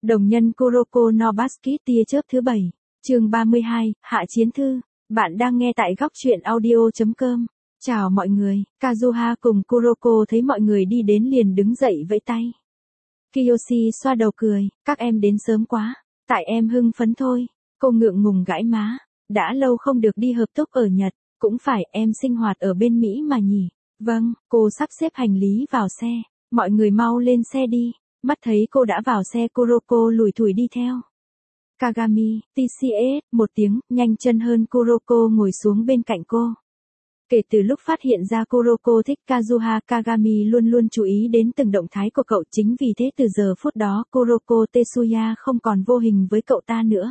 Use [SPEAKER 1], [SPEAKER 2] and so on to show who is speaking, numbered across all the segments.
[SPEAKER 1] Đồng nhân Kuroko no Basket tia chớp thứ 7, chương 32, Hạ Chiến Thư. Bạn đang nghe tại góc truyện audio.com. Chào mọi người, Kazuha cùng Kuroko thấy mọi người đi đến liền đứng dậy vẫy tay. Kiyoshi xoa đầu cười, các em đến sớm quá, tại em hưng phấn thôi. Cô ngượng ngùng gãi má, đã lâu không được đi hợp túc ở Nhật, cũng phải em sinh hoạt ở bên Mỹ mà nhỉ. Vâng, cô sắp xếp hành lý vào xe, mọi người mau lên xe đi. Mắt thấy cô đã vào xe, Kuroko lủi thủi đi theo. Kagami, TCS, một tiếng, nhanh chân hơn Kuroko ngồi xuống bên cạnh cô. Kể từ lúc phát hiện ra Kuroko thích Kazuha, Kagami luôn luôn chú ý đến từng động thái của cậu, chính vì thế từ giờ phút đó Kuroko Tetsuya không còn vô hình với cậu ta nữa.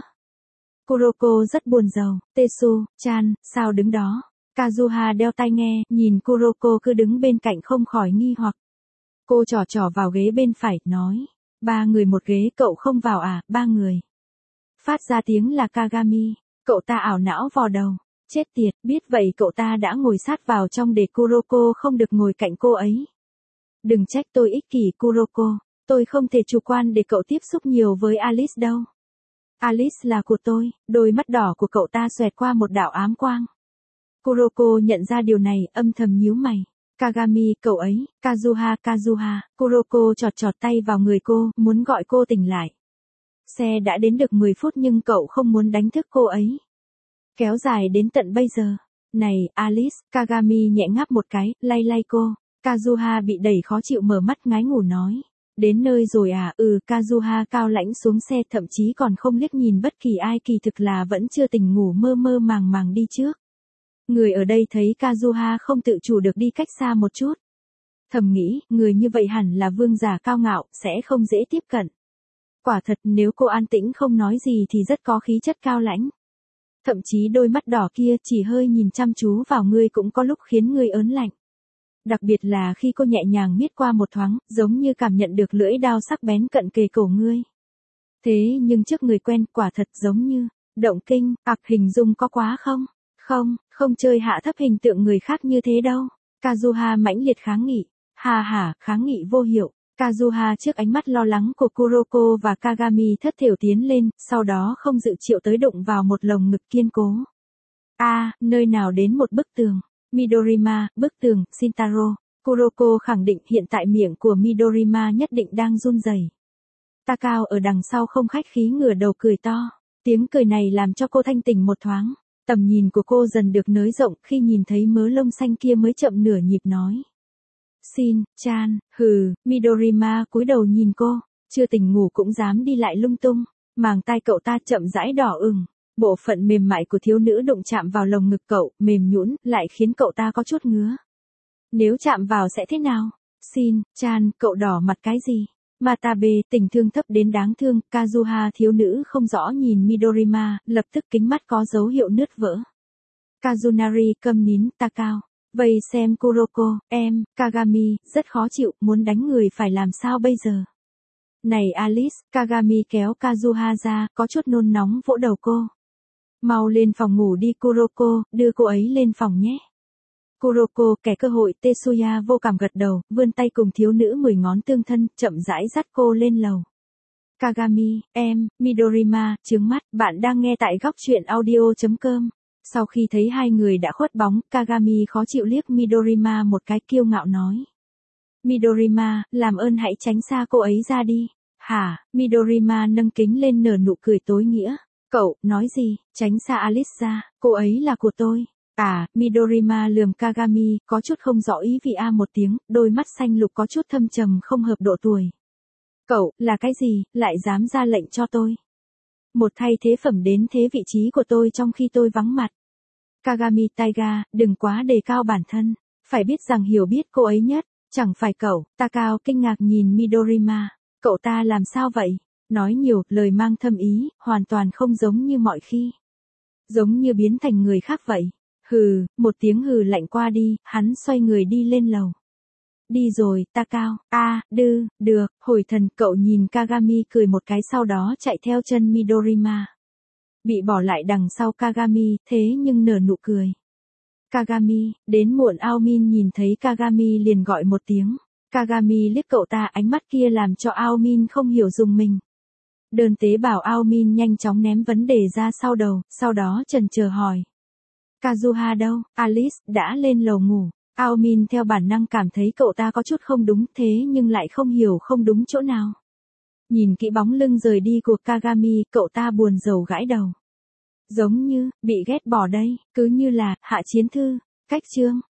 [SPEAKER 1] Kuroko rất buồn rầu, Tetsu-chan, sao đứng đó? Kazuha đeo tai nghe, nhìn Kuroko cứ đứng bên cạnh không khỏi nghi hoặc. Cô trỏ vào ghế bên phải, nói, 3 người một ghế, cậu không vào à? 3 người. Phát ra tiếng là Kagami, cậu ta ảo não vò đầu, chết tiệt, biết vậy cậu ta đã ngồi sát vào trong để Kuroko không được ngồi cạnh cô ấy. Đừng trách tôi ích kỷ Kuroko, tôi không thể chủ quan để cậu tiếp xúc nhiều với Alice đâu. Alice là của tôi, đôi mắt đỏ của cậu ta xoẹt qua một đạo ám quang. Kuroko nhận ra điều này, âm thầm nhíu mày. Kagami, cậu ấy, Kazuha, Kuroko chọt tay vào người cô, muốn gọi cô tỉnh lại. Xe đã đến được 10 phút nhưng cậu không muốn đánh thức cô ấy. Kéo dài đến tận bây giờ. Này, Alice, Kagami nhẹ ngáp một cái, lay cô. Kazuha bị đẩy khó chịu mở mắt ngái ngủ nói. Đến nơi rồi à? Kazuha cao lãnh xuống xe, thậm chí còn không liếc nhìn bất kỳ ai, kỳ thực là vẫn chưa tỉnh ngủ, mơ màng đi trước. Người ở đây thấy Kazuha không tự chủ được đi cách xa một chút. Thầm nghĩ, người như vậy hẳn là vương giả cao ngạo, sẽ không dễ tiếp cận. Quả thật, nếu cô an tĩnh không nói gì thì rất có khí chất cao lãnh. Thậm chí đôi mắt đỏ kia chỉ hơi nhìn chăm chú vào ngươi cũng có lúc khiến ngươi ớn lạnh. Đặc biệt là khi cô nhẹ nhàng miết qua một thoáng, giống như cảm nhận được lưỡi dao sắc bén cận kề cổ ngươi. Thế nhưng trước người quen, quả thật giống như động kinh, hình dung có quá không? Không chơi hạ thấp hình tượng người khác như thế đâu. Kazuha mãnh liệt kháng nghị. Kháng nghị vô hiệu. Kazuha trước ánh mắt lo lắng của Kuroko và Kagami thất thểu tiến lên, sau đó không dự triệu tới đụng vào một lồng ngực kiên cố. Nơi nào đến một bức tường. Midorima, bức tường, Shintaro. Kuroko khẳng định hiện tại miệng của Midorima nhất định đang run rẩy. Takao ở đằng sau không khách khí ngửa đầu cười to. Tiếng cười này làm cho cô thanh tỉnh một thoáng. Tầm nhìn của cô dần được nới rộng, khi nhìn thấy mớ lông xanh kia mới chậm nửa nhịp nói. Chan, Midorima cúi đầu nhìn cô, chưa tỉnh ngủ cũng dám đi lại lung tung, màng tai cậu ta chậm rãi đỏ ửng, bộ phận mềm mại của thiếu nữ đụng chạm vào lồng ngực cậu, mềm nhũn, lại khiến cậu ta có chút ngứa. Nếu chạm vào sẽ thế nào? Chan, cậu đỏ mặt cái gì? Matabe, tình thương thấp đến đáng thương, Kazuha thiếu nữ không rõ nhìn Midorima, lập tức kính mắt có dấu hiệu nứt vỡ. Kazunari câm nín, Takao. Vậy xem Kuroko, em, Kagami, rất khó chịu, muốn đánh người phải làm sao bây giờ? Này Alice, Kagami kéo Kazuha ra, có chút nôn nóng vỗ đầu cô. Mau lên phòng ngủ đi Kuroko, đưa cô ấy lên phòng nhé. Kuroko kẻ cơ hội, Tetsuya vô cảm gật đầu, vươn tay cùng thiếu nữ 10 ngón tương thân, chậm rãi dắt cô lên lầu. Kagami, em, Midorima, trướng mắt, bạn đang nghe tại góc truyện audio.com. Sau khi thấy hai người đã khuất bóng, Kagami khó chịu liếc Midorima một cái, kiêu ngạo nói. Midorima, làm ơn hãy tránh xa cô ấy ra đi. Midorima nâng kính lên nở nụ cười tối nghĩa. Cậu, nói gì, tránh xa Alice ra, cô ấy là của tôi. Midorima lườm Kagami, có chút không rõ ý vị một tiếng, đôi mắt xanh lục có chút thâm trầm không hợp độ tuổi. Cậu, là cái gì, lại dám ra lệnh cho tôi? Một thay thế phẩm đến thế vị trí của tôi trong khi tôi vắng mặt. Kagami Taiga, đừng quá đề cao bản thân, phải biết rằng hiểu biết cô ấy nhất, chẳng phải cậu. Takao kinh ngạc nhìn Midorima, cậu ta làm sao vậy? Nói nhiều, lời mang thâm ý, hoàn toàn không giống như mọi khi. Giống như biến thành người khác vậy. Một tiếng lạnh qua đi, hắn xoay người đi lên lầu. Đi rồi, Takao. Được, hồi thần, cậu nhìn Kagami cười một cái sau đó chạy theo chân Midorima. Bị bỏ lại đằng sau Kagami, thế nhưng nở nụ cười. Kagami, đến muộn. Aomin nhìn thấy Kagami liền gọi một tiếng. Kagami liếc cậu ta, ánh mắt kia làm cho Aomin không hiểu rùng mình. Đơn tế bào Aomin nhanh chóng ném vấn đề ra sau đầu, sau đó chần chờ hỏi. Kazuha đâu? Alice đã lên lầu ngủ. Aomin theo bản năng cảm thấy cậu ta có chút không đúng thế nhưng lại không hiểu không đúng chỗ nào. Nhìn kỹ bóng lưng rời đi của Kagami, cậu ta buồn rầu gãi đầu. Giống như, bị ghét bỏ đây, cứ như là, Hạ Chiến Thư, cách chương.